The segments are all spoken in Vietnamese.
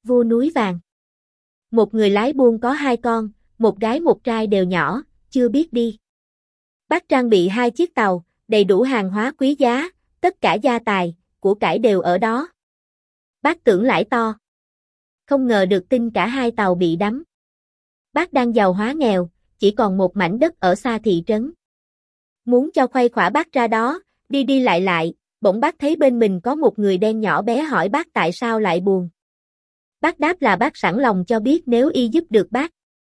Vua núi vàng. Một người lái buôn có 2 con, một gái một trai đều nhỏ, chưa biết đi. Bác trang bị 2 chiếc tàu, đầy đủ hàng hóa quý giá, tất cả gia tài, của cải đều ở đó. Bác tưởng lãi to. Không ngờ được tin cả 2 tàu bị đắm. Bác đang giàu hóa nghèo, chỉ còn một mảnh đất ở xa thị trấn. Muốn cho khuây khỏa bác ra đó, đi đi lại, bỗng bác thấy bên mình có một người đen nhỏ bé hỏi bác tại sao lại buồn. Bác đáp là bác sẵn lòng cho biết nếu y giúp được bác.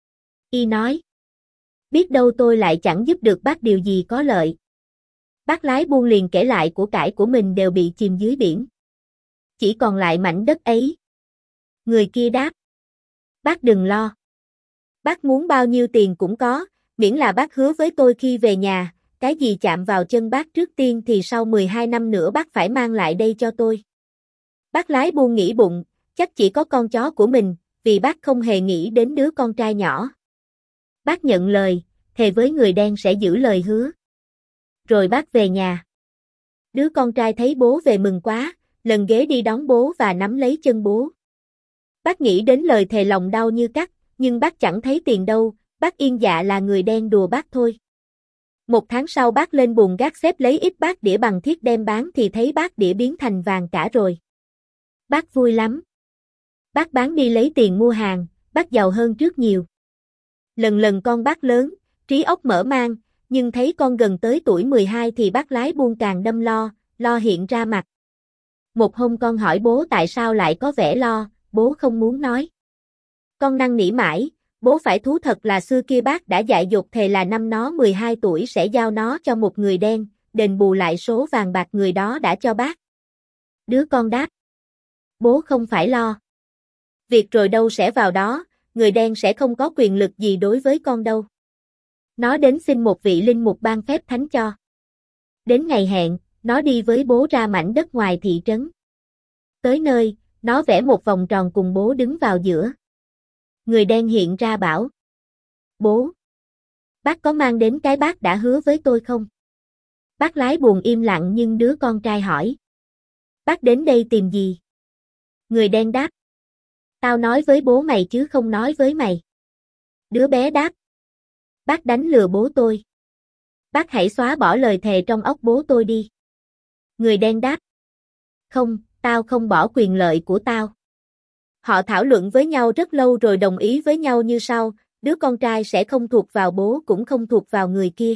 Y nói, biết đâu tôi lại chẳng giúp được bác điều gì có lợi. Bác lái buôn liền kể lại của cải của mình đều bị chìm dưới biển. Chỉ còn lại mảnh đất ấy. Người kia đáp, bác đừng lo. Bác muốn bao nhiêu tiền cũng có, miễn là bác hứa với tôi khi về nhà, cái gì chạm vào chân bác trước tiên thì sau 12 năm nữa bác phải mang lại đây cho tôi. Bác lái buôn nghĩ bụng, chắc chỉ có con chó của mình, vì bác không hề nghĩ đến đứa con trai nhỏ. Bác nhận lời, thề với người đen sẽ giữ lời hứa. Rồi bác về nhà. Đứa con trai thấy bố về mừng quá, lần ghế đi đón bố và nắm lấy chân bố. Bác nghĩ đến lời thề lòng đau như cắt, nhưng bác chẳng thấy tiền đâu, bác yên dạ là người đen đùa bác thôi. 1 tháng sau bác lên buồng gác xếp lấy ít bát đĩa bằng thiết đem bán thì thấy bát đĩa biến thành vàng cả rồi. Bác vui lắm. Bác bán đi lấy tiền mua hàng, bác giàu hơn trước nhiều. Lần lần con bác lớn, trí óc mở mang, nhưng thấy con gần tới tuổi 12 thì bác lái buôn càng đâm lo hiện ra mặt. Một hôm con hỏi bố tại sao lại có vẻ lo, bố không muốn nói. Con năn nỉ mãi, bố phải thú thật là xưa kia bác đã dạy dột thề là năm nó 12 tuổi sẽ giao nó cho một người đen, đền bù lại số vàng bạc người đó đã cho bác. Đứa con đáp, bố không phải lo. Việc rồi đâu sẽ vào đó, người đen sẽ không có quyền lực gì đối với con đâu. Nó đến xin một vị linh mục ban phép thánh cho. Đến ngày hẹn, nó đi với bố ra mảnh đất ngoài thị trấn. Tới nơi, nó vẽ một vòng tròn cùng bố đứng vào giữa. Người đen hiện ra bảo, bố, bác có mang đến cái bác đã hứa với tôi không? Bác lái buồn im lặng nhưng đứa con trai hỏi, bác đến đây tìm gì? Người đen đáp, tao nói với bố mày chứ không nói với mày. Đứa bé đáp, bác đánh lừa bố tôi. Bác hãy xóa bỏ lời thề trong óc bố tôi đi. Người đen đáp, không, tao không bỏ quyền lợi của tao. Họ thảo luận với nhau rất lâu rồi đồng ý với nhau như sau, đứa con trai sẽ không thuộc vào bố cũng không thuộc vào người kia.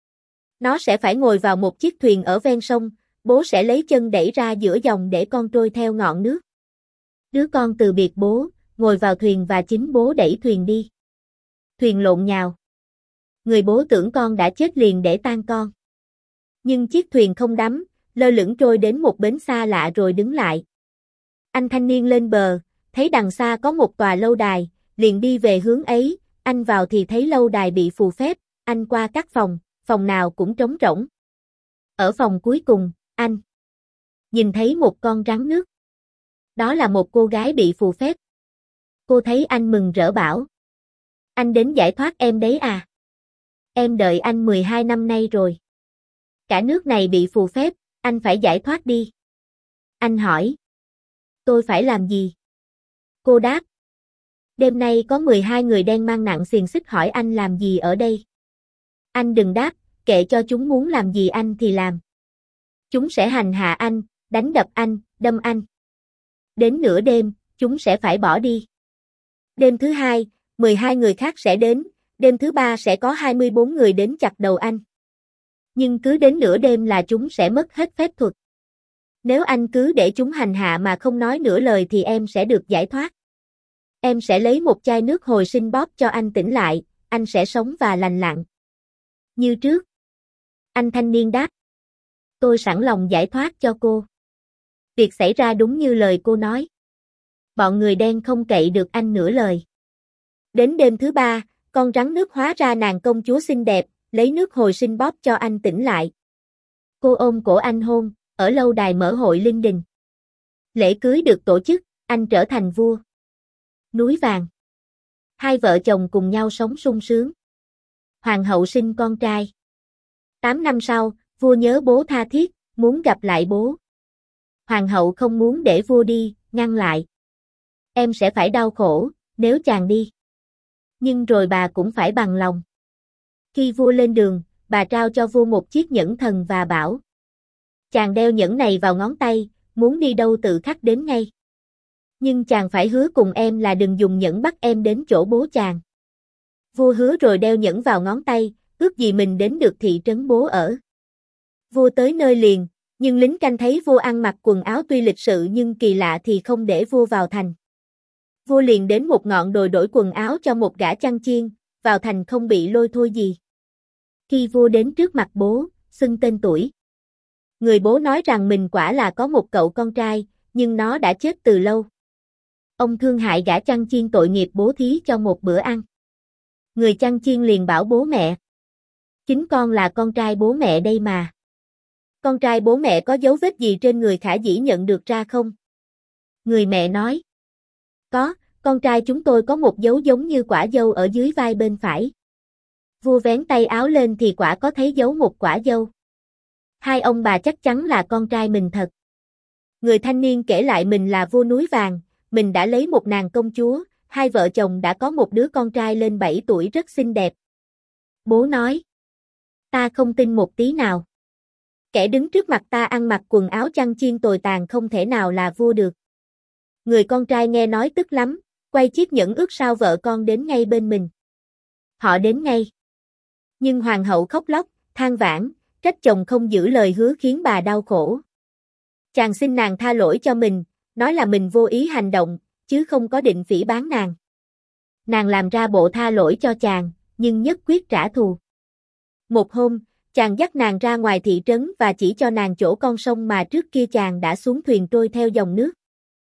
Nó sẽ phải ngồi vào một chiếc thuyền ở ven sông, bố sẽ lấy chân đẩy ra giữa dòng để con trôi theo ngọn nước. Đứa con từ biệt bố, ngồi vào thuyền và chính bố đẩy thuyền đi. Thuyền lộn nhào. Người bố tưởng con đã chết liền để tang con. Nhưng chiếc thuyền không đắm, lơ lửng trôi đến một bến xa lạ rồi đứng lại. Anh thanh niên lên bờ, thấy đằng xa có một tòa lâu đài, liền đi về hướng ấy, anh vào thì thấy lâu đài bị phù phép, anh qua các phòng nào cũng trống rỗng. Ở phòng cuối cùng, anh nhìn thấy một con rắn nước. Đó là một cô gái bị phù phép. Cô thấy anh mừng rỡ bảo, anh đến giải thoát em đấy à? Em đợi anh 12 năm nay rồi. Cả nước này bị phù phép, anh phải giải thoát đi. Anh hỏi, tôi phải làm gì? Cô đáp, đêm nay có 12 người đen mang nặng xiềng xích hỏi anh làm gì ở đây. Anh đừng đáp, kệ cho chúng muốn làm gì anh thì làm. Chúng sẽ hành hạ anh, đánh đập anh, đâm anh. Đến nửa đêm, chúng sẽ phải bỏ đi. Đêm thứ 2, 12 người khác sẽ đến, đêm thứ 3 sẽ có 24 người đến chặt đầu anh. Nhưng cứ đến nửa đêm là chúng sẽ mất hết phép thuật. Nếu anh cứ để chúng hành hạ mà không nói nửa lời thì em sẽ được giải thoát. Em sẽ lấy một chai nước hồi sinh bóp cho anh tỉnh lại, anh sẽ sống và lành lặn. Như trước. Anh thanh niên đáp. Tôi sẵn lòng giải thoát cho cô. Việc xảy ra đúng như lời cô nói. Bọn người đen không cậy được anh nửa lời. Đến đêm thứ 3, con rắn nước hóa ra nàng công chúa xinh đẹp, lấy nước hồi sinh bóp cho anh tỉnh lại. Cô ôm cổ anh hôn, ở lâu đài mở hội linh đình. Lễ cưới được tổ chức, anh trở thành vua. Núi vàng. Hai vợ chồng cùng nhau sống sung sướng. Hoàng hậu sinh con trai. 8 năm sau, vua nhớ bố tha thiết, muốn gặp lại bố. Hoàng hậu không muốn để vua đi, ngăn lại. Em sẽ phải đau khổ, nếu chàng đi. Nhưng rồi bà cũng phải bằng lòng. Khi vua lên đường, bà trao cho vua một chiếc nhẫn thần và bảo. Chàng đeo nhẫn này vào ngón tay, muốn đi đâu tự khắc đến ngay. Nhưng chàng phải hứa cùng em là đừng dùng nhẫn bắt em đến chỗ bố chàng. Vua hứa rồi đeo nhẫn vào ngón tay, ước gì mình đến được thị trấn bố ở. Vua tới nơi liền, nhưng lính canh thấy vua ăn mặc quần áo tuy lịch sự nhưng kỳ lạ thì không để vua vào thành. Vua liền đến một ngọn đồi đổi quần áo cho một gã chăn chiên, vào thành không bị lôi thôi gì. Khi vua đến trước mặt bố, xưng tên tuổi. Người bố nói rằng mình quả là có một cậu con trai, nhưng nó đã chết từ lâu. Ông thương hại gã chăn chiên tội nghiệp bố thí cho một bữa ăn. Người chăn chiên liền bảo bố mẹ. Chính con là con trai bố mẹ đây mà. Con trai bố mẹ có dấu vết gì trên người khả dĩ nhận được ra không? Người mẹ nói. Có, con trai chúng tôi có một dấu giống như quả dâu ở dưới vai bên phải. Vua vén tay áo lên thì quả có thấy dấu một quả dâu. Hai ông bà chắc chắn là con trai mình thật. Người thanh niên kể lại mình là vua núi vàng, mình đã lấy một nàng công chúa, hai vợ chồng đã có một đứa con trai lên 7 tuổi rất xinh đẹp. Bố nói. Ta không tin một tí nào. Kẻ đứng trước mặt ta ăn mặc quần áo chăn chiên tồi tàn không thể nào là vua được. Người con trai nghe nói tức lắm, quay chiếc nhẫn ước sao vợ con đến ngay bên mình. Họ đến ngay. Nhưng hoàng hậu khóc lóc, than vãn, trách chồng không giữ lời hứa khiến bà đau khổ. Chàng xin nàng tha lỗi cho mình, nói là mình vô ý hành động, chứ không có định phỉ báng nàng. Nàng làm ra bộ tha lỗi cho chàng, nhưng nhất quyết trả thù. Một hôm, chàng dắt nàng ra ngoài thị trấn và chỉ cho nàng chỗ con sông mà trước kia chàng đã xuống thuyền trôi theo dòng nước.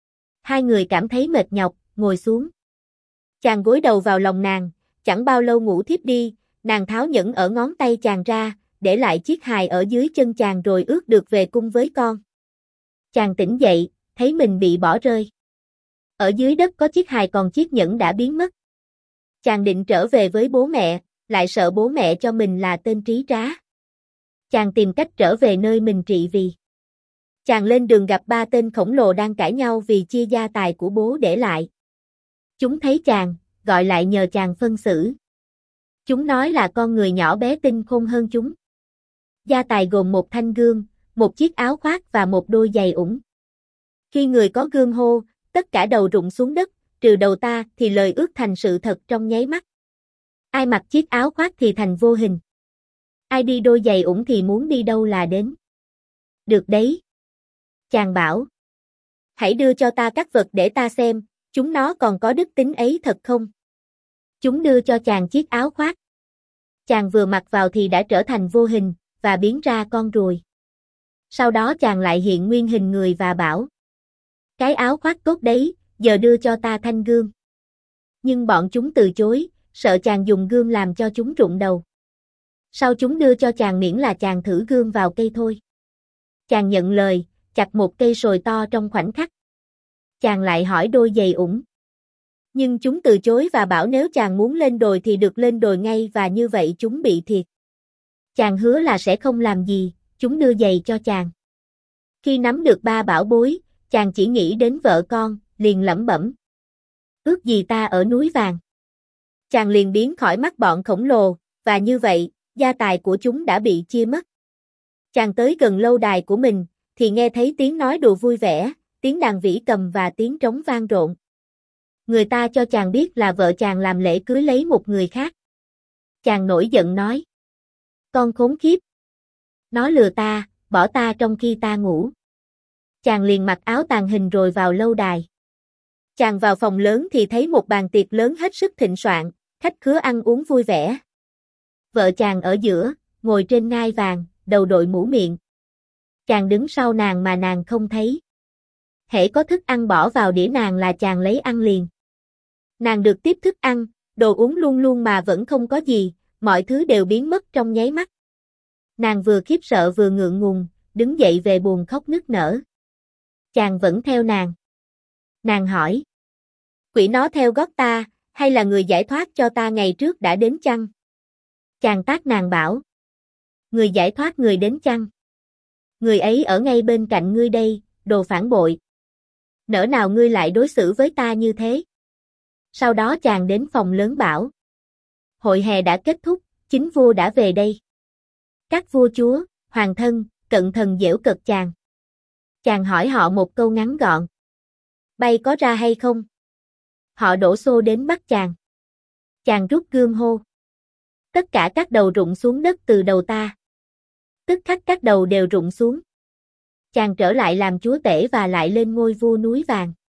Hai người cảm thấy mệt nhọc, ngồi xuống. Chàng gối đầu vào lòng nàng, chẳng bao lâu ngủ thiếp đi, nàng tháo nhẫn ở ngón tay chàng ra, để lại chiếc hài ở dưới chân chàng rồi ước được về cung với con. Chàng tỉnh dậy, thấy mình bị bỏ rơi. Ở dưới đất có chiếc hài còn chiếc nhẫn đã biến mất. Chàng định trở về với bố mẹ, lại sợ bố mẹ cho mình là tên trí trá. Chàng tìm cách trở về nơi mình trị vì. Chàng lên đường gặp ba tên khổng lồ đang cãi nhau vì chia gia tài của bố để lại. Chúng thấy chàng, gọi lại nhờ chàng phân xử. Chúng nói là con người nhỏ bé tinh khôn hơn chúng. Gia tài gồm một thanh gươm, một chiếc áo khoác và một đôi giày ủng. Khi người có gươm hô, tất cả đầu rụng xuống đất, trừ đầu ta thì lời ước thành sự thật trong nháy mắt. Ai mặc chiếc áo khoác thì thành vô hình. Ai đi đôi giày ủng thì muốn đi đâu là đến. Được đấy. Chàng bảo. Hãy đưa cho ta các vật để ta xem, chúng nó còn có đức tính ấy thật không? Chúng đưa cho chàng chiếc áo khoác. Chàng vừa mặc vào thì đã trở thành vô hình, và biến ra con ruồi. Sau đó chàng lại hiện nguyên hình người và bảo. Cái áo khoác tốt đấy, giờ đưa cho ta thanh gươm. Nhưng bọn chúng từ chối, sợ chàng dùng gươm làm cho chúng rụng đầu. Sau chúng đưa cho chàng miễn là chàng thử gươm vào cây thôi. Chàng nhận lời, chặt một cây sồi to trong khoảnh khắc. Chàng lại hỏi đôi giày ủng. Nhưng chúng từ chối và bảo nếu chàng muốn lên đồi thì được lên đồi ngay và như vậy chúng bị thiệt. Chàng hứa là sẽ không làm gì, chúng đưa giày cho chàng. Khi nắm được ba bảo bối, chàng chỉ nghĩ đến vợ con, liền lẩm bẩm. Ước gì ta ở núi vàng. Chàng liền biến khỏi mắt bọn khổng lồ, và như vậy, gia tài của chúng đã bị chia mất. Chàng tới gần lâu đài của mình, thì nghe thấy tiếng nói đùa vui vẻ, tiếng đàn vĩ cầm và tiếng trống vang rộn. Người ta cho chàng biết là vợ chàng làm lễ cưới lấy một người khác. Chàng nổi giận nói. Con khốn kiếp. Nó lừa ta, bỏ ta trong khi ta ngủ. Chàng liền mặc áo tàng hình rồi vào lâu đài. Chàng vào phòng lớn thì thấy một bàn tiệc lớn hết sức thịnh soạn, khách khứa ăn uống vui vẻ. Vợ chàng ở giữa, ngồi trên ngai vàng, đầu đội mũ miệng. Chàng đứng sau nàng mà nàng không thấy. Hễ có thức ăn bỏ vào đĩa nàng là chàng lấy ăn liền. Nàng được tiếp thức ăn, đồ uống luôn luôn mà vẫn không có gì, mọi thứ đều biến mất trong nháy mắt. Nàng vừa khiếp sợ vừa ngượng ngùng, đứng dậy về buồn khóc nức nở. Chàng vẫn theo nàng. Nàng hỏi. Quỷ nó theo gót ta, hay là người giải thoát cho ta ngày trước đã đến chăng? Chàng tát nàng bảo. Người giải thoát người đến chăng? Người ấy ở ngay bên cạnh ngươi đây, đồ phản bội. Nỡ nào ngươi lại đối xử với ta như thế? Sau đó chàng đến phòng lớn bảo. Hội hè đã kết thúc, chính vua đã về đây. Các vua chúa, hoàng thân, cận thần giễu cợt chàng. Chàng hỏi họ một câu ngắn gọn. Bay có ra hay không? Họ đổ xô đến bắt chàng. Chàng rút gươm hô. Tất cả các đầu rụng xuống đất từ đầu ta. Tức khắc các đầu đều rụng xuống. Chàng trở lại làm chúa tể và lại lên ngôi vua núi vàng.